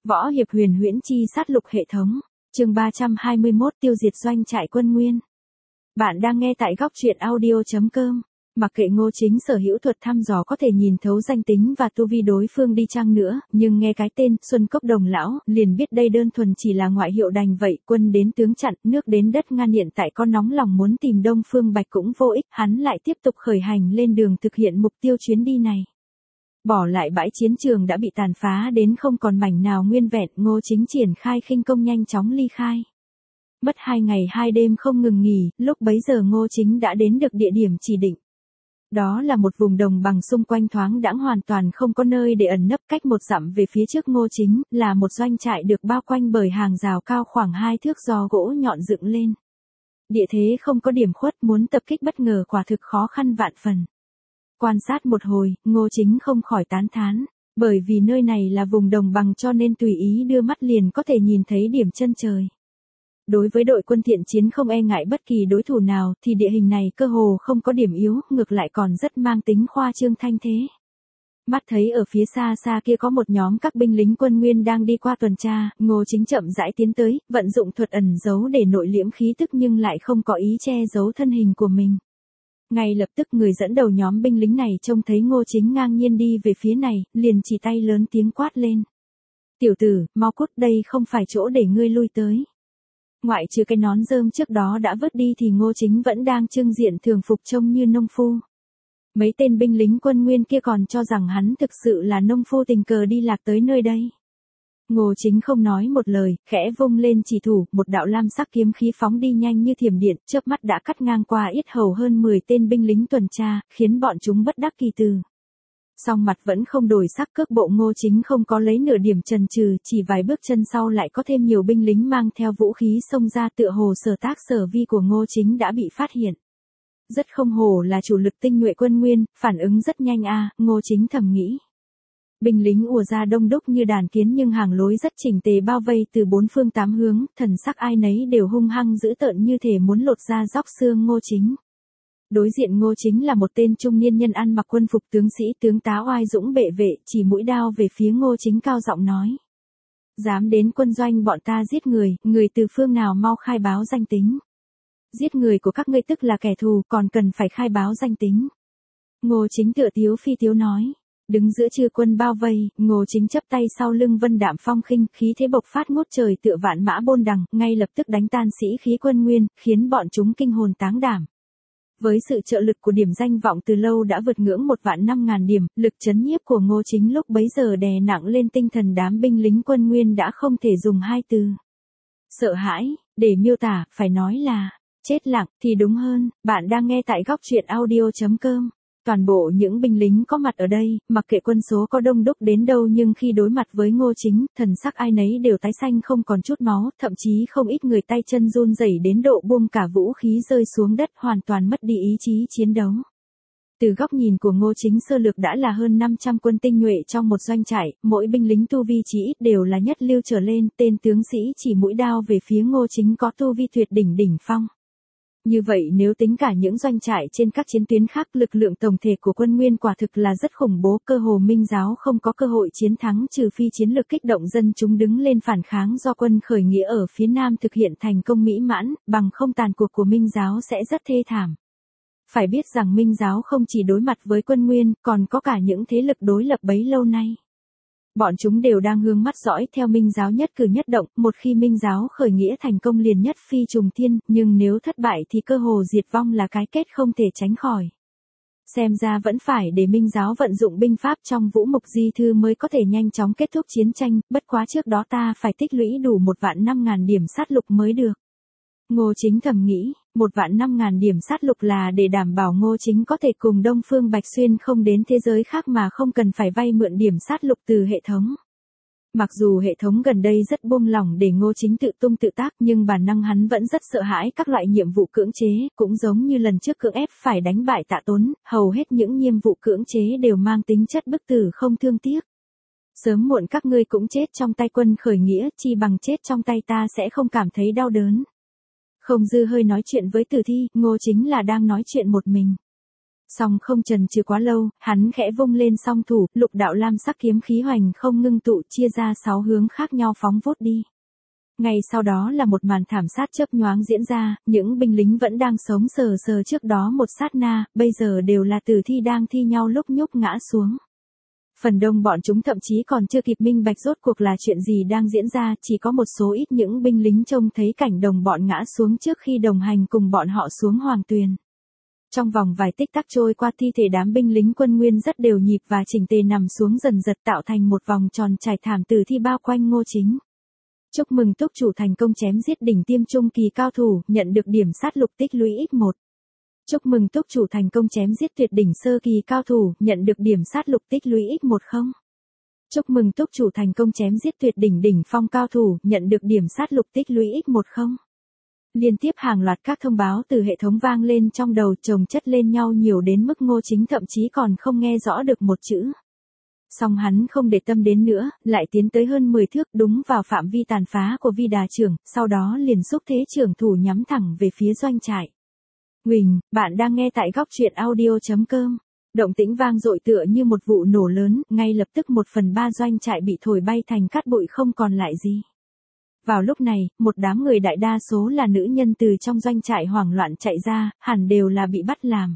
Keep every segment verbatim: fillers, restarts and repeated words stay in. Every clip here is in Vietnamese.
Võ hiệp huyền huyễn chi sát lục hệ thống. Chương ba trăm hai mươi mốt tiêu diệt doanh trại quân Nguyên. Bạn đang nghe tại góc truyện audio chấm com. Mặc kệ Ngô Chính sở hữu thuật thăm dò có thể nhìn thấu danh tính và tu vi đối phương đi chăng nữa, nhưng nghe cái tên Xuân Cốc Đồng Lão, liền biết đây đơn thuần chỉ là ngoại hiệu đành vậy, quân đến tướng chặn, nước đến đất ngăn, hiện tại có nóng lòng muốn tìm Đông Phương Bạch cũng vô ích, hắn lại tiếp tục khởi hành lên đường thực hiện mục tiêu chuyến đi này. Bỏ lại bãi chiến trường đã bị tàn phá đến không còn mảnh nào nguyên vẹn, Ngô Chính triển khai khinh công nhanh chóng ly khai. Mất hai ngày hai đêm không ngừng nghỉ, lúc bấy giờ Ngô Chính đã đến được địa điểm chỉ định. Đó là một vùng đồng bằng xung quanh thoáng đãng hoàn toàn không có nơi để ẩn nấp, cách một dặm về phía trước Ngô Chính là một doanh trại được bao quanh bởi hàng rào cao khoảng hai thước do gỗ nhọn dựng lên. Địa thế không có điểm khuất, muốn tập kích bất ngờ quả thực khó khăn vạn phần. Quan sát một hồi, Ngô Chính không khỏi tán thán, bởi vì nơi này là vùng đồng bằng cho nên tùy ý đưa mắt liền có thể nhìn thấy điểm chân trời. Đối với đội quân thiện chiến không e ngại bất kỳ đối thủ nào thì địa hình này cơ hồ không có điểm yếu, ngược lại còn rất mang tính khoa trương thanh thế. Mắt thấy ở phía xa xa kia có một nhóm các binh lính quân Nguyên đang đi qua tuần tra, Ngô Chính chậm rãi tiến tới, vận dụng thuật ẩn giấu để nội liễm khí tức nhưng lại không có ý che giấu thân hình của mình. Ngay lập tức người dẫn đầu nhóm binh lính này trông thấy Ngô Chính ngang nhiên đi về phía này, liền chỉ tay lớn tiếng quát lên. Tiểu tử, mau cút, đây không phải chỗ để ngươi lui tới. Ngoại trừ cái nón rơm trước đó đã vứt đi thì Ngô Chính vẫn đang trưng diện thường phục trông như nông phu. Mấy tên binh lính quân Nguyên kia còn cho rằng hắn thực sự là nông phu tình cờ đi lạc tới nơi đây. Ngô Chính không nói một lời, khẽ vung lên chỉ thủ, một đạo lam sắc kiếm khí phóng đi nhanh như thiểm điện, chớp mắt đã cắt ngang qua yết hầu hơn mười tên binh lính tuần tra, khiến bọn chúng bất đắc kỳ từ. Song mặt vẫn không đổi sắc, cước bộ Ngô Chính không có lấy nửa điểm chần chừ, chỉ vài bước chân sau lại có thêm nhiều binh lính mang theo vũ khí xông ra, tựa hồ sở tác sở vi của Ngô Chính đã bị phát hiện. Rất không hổ là chủ lực tinh nhuệ quân Nguyên, phản ứng rất nhanh a, Ngô Chính thầm nghĩ. Binh lính ùa ra đông đúc như đàn kiến nhưng hàng lối rất chỉnh tề bao vây từ bốn phương tám hướng, thần sắc ai nấy đều hung hăng dữ tợn như thể muốn lột da róc xương Ngô Chính. Đối diện Ngô Chính là một tên trung niên nhân ăn mặc quân phục tướng sĩ tướng tá oai dũng bệ vệ, chỉ mũi đao về phía Ngô Chính cao giọng nói. Dám đến quân doanh bọn ta giết người, người từ phương nào mau khai báo danh tính. Giết người của các ngươi tức là kẻ thù, còn cần phải khai báo danh tính. Ngô Chính tựa tiếu phi tiếu nói. Đứng giữa chư quân bao vây, Ngô Chính chắp tay sau lưng vân đạm phong khinh, khí thế bộc phát ngút trời tựa vạn mã bôn đằng, ngay lập tức đánh tan sĩ khí quân Nguyên, khiến bọn chúng kinh hồn táng đảm. Với sự trợ lực của điểm danh vọng từ lâu đã vượt ngưỡng một vạn năm ngàn điểm, lực chấn nhiếp của Ngô Chính lúc bấy giờ đè nặng lên tinh thần đám binh lính quân Nguyên đã không thể dùng hai từ. Sợ hãi, để miêu tả, phải nói là, chết lặng, thì đúng hơn. Bạn đang nghe tại góc truyện audio chấm com. Toàn bộ những binh lính có mặt ở đây, mặc kệ quân số có đông đúc đến đâu nhưng khi đối mặt với Ngô Chính, thần sắc ai nấy đều tái xanh không còn chút máu, thậm chí không ít người tay chân run rẩy đến độ buông cả vũ khí rơi xuống đất, hoàn toàn mất đi ý chí chiến đấu. Từ góc nhìn của Ngô Chính sơ lược đã là hơn năm trăm quân tinh nhuệ trong một doanh trại, mỗi binh lính tu vi chỉ ít đều là nhất lưu trở lên, tên tướng sĩ chỉ mũi đao về phía Ngô Chính có tu vi tuyệt đỉnh đỉnh phong. Như vậy nếu tính cả những doanh trại trên các chiến tuyến khác, lực lượng tổng thể của quân Nguyên quả thực là rất khủng bố, cơ hồ Minh giáo không có cơ hội chiến thắng trừ phi chiến lược kích động dân chúng đứng lên phản kháng do quân khởi nghĩa ở phía Nam thực hiện thành công mỹ mãn, bằng không tàn cuộc của Minh giáo sẽ rất thê thảm. Phải biết rằng Minh giáo không chỉ đối mặt với quân Nguyên, còn có cả những thế lực đối lập bấy lâu nay. Bọn chúng đều đang hướng mắt dõi theo Minh giáo nhất cử nhất động, một khi Minh giáo khởi nghĩa thành công liền nhất phi trùng thiên, nhưng nếu thất bại thì cơ hồ diệt vong là cái kết không thể tránh khỏi. Xem ra vẫn phải để Minh giáo vận dụng binh pháp trong Vũ Mục Di Thư mới có thể nhanh chóng kết thúc chiến tranh, bất quá trước đó ta phải tích lũy đủ một vạn năm ngàn điểm sát lục mới được. Ngô Chính thầm nghĩ, một vạn năm ngàn điểm sát lục là để đảm bảo Ngô Chính có thể cùng Đông Phương Bạch xuyên không đến thế giới khác mà không cần phải vay mượn điểm sát lục từ hệ thống. Mặc dù hệ thống gần đây rất buông lỏng để Ngô Chính tự tung tự tác nhưng bản năng hắn vẫn rất sợ hãi các loại nhiệm vụ cưỡng chế, cũng giống như lần trước cưỡng ép phải đánh bại Tạ Tốn, hầu hết những nhiệm vụ cưỡng chế đều mang tính chất bức tử không thương tiếc. Sớm muộn các ngươi cũng chết trong tay quân khởi nghĩa, chi bằng chết trong tay ta sẽ không cảm thấy đau đớn. Không dư hơi nói chuyện với Tử Thi, Ngô Chính là đang nói chuyện một mình. Song không chần chừ quá lâu, hắn khẽ vung lên song thủ, lục đạo lam sắc kiếm khí hoành không ngưng tụ chia ra sáu hướng khác nhau phóng vút đi. Ngay sau đó là một màn thảm sát chớp nhoáng diễn ra, những binh lính vẫn đang sống sờ sờ trước đó một sát na, bây giờ đều là tử thi đang thi nhau lúc nhúc ngã xuống. Phần đông bọn chúng thậm chí còn chưa kịp minh bạch rốt cuộc là chuyện gì đang diễn ra, chỉ có một số ít những binh lính trông thấy cảnh đồng bọn ngã xuống trước khi đồng hành cùng bọn họ xuống hoàng tuyền. Trong vòng vài tích tắc trôi qua, thi thể đám binh lính quân Nguyên rất đều nhịp và chỉnh tề nằm xuống dần dật tạo thành một vòng tròn trải thảm tử thi bao quanh Ngô Chính. Chúc mừng túc chủ thành công chém giết đỉnh tiêm trung kỳ cao thủ, nhận được điểm sát lục tích lũy x một. Chúc mừng túc chủ thành công chém giết tuyệt đỉnh sơ kỳ cao thủ, nhận được điểm sát lục tích lũy x một không. Chúc mừng túc chủ thành công chém giết tuyệt đỉnh đỉnh phong cao thủ, nhận được điểm sát lục tích lũy x một không. Liên tiếp hàng loạt các thông báo từ hệ thống vang lên trong đầu, chồng chất lên nhau nhiều đến mức Ngô Chính thậm chí còn không nghe rõ được một chữ. Song hắn không để tâm đến nữa, lại tiến tới hơn mười thước đúng vào phạm vi tàn phá của Vi Đà trưởng, sau đó liền xúc thế trưởng thủ nhắm thẳng về phía doanh trại. Huỳnh, bạn đang nghe tại góc truyện audio chấm com. Động tĩnh vang dội tựa như một vụ nổ lớn, ngay lập tức một phần ba doanh trại bị thổi bay thành cát bụi không còn lại gì. Vào lúc này, một đám người đại đa số là nữ nhân từ trong doanh trại hoảng loạn chạy ra, hẳn đều là bị bắt làm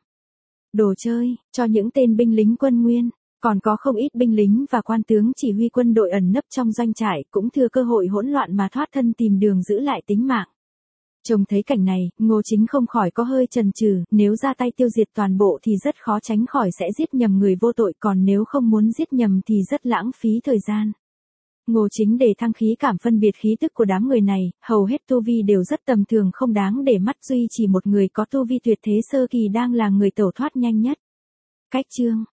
đồ chơi cho những tên binh lính quân Nguyên. Còn có không ít binh lính và quan tướng chỉ huy quân đội ẩn nấp trong doanh trại cũng thừa cơ hội hỗn loạn mà thoát thân tìm đường giữ lại tính mạng. Trông thấy cảnh này, Ngô Chính không khỏi có hơi chần chừ, nếu ra tay tiêu diệt toàn bộ thì rất khó tránh khỏi sẽ giết nhầm người vô tội, còn nếu không muốn giết nhầm thì rất lãng phí thời gian. Ngô Chính để thăng khí cảm phân biệt khí tức của đám người này, hầu hết tu vi đều rất tầm thường không đáng để mắt, duy chỉ một người có tu vi tuyệt thế sơ kỳ đang là người tẩu thoát nhanh nhất. Cách chương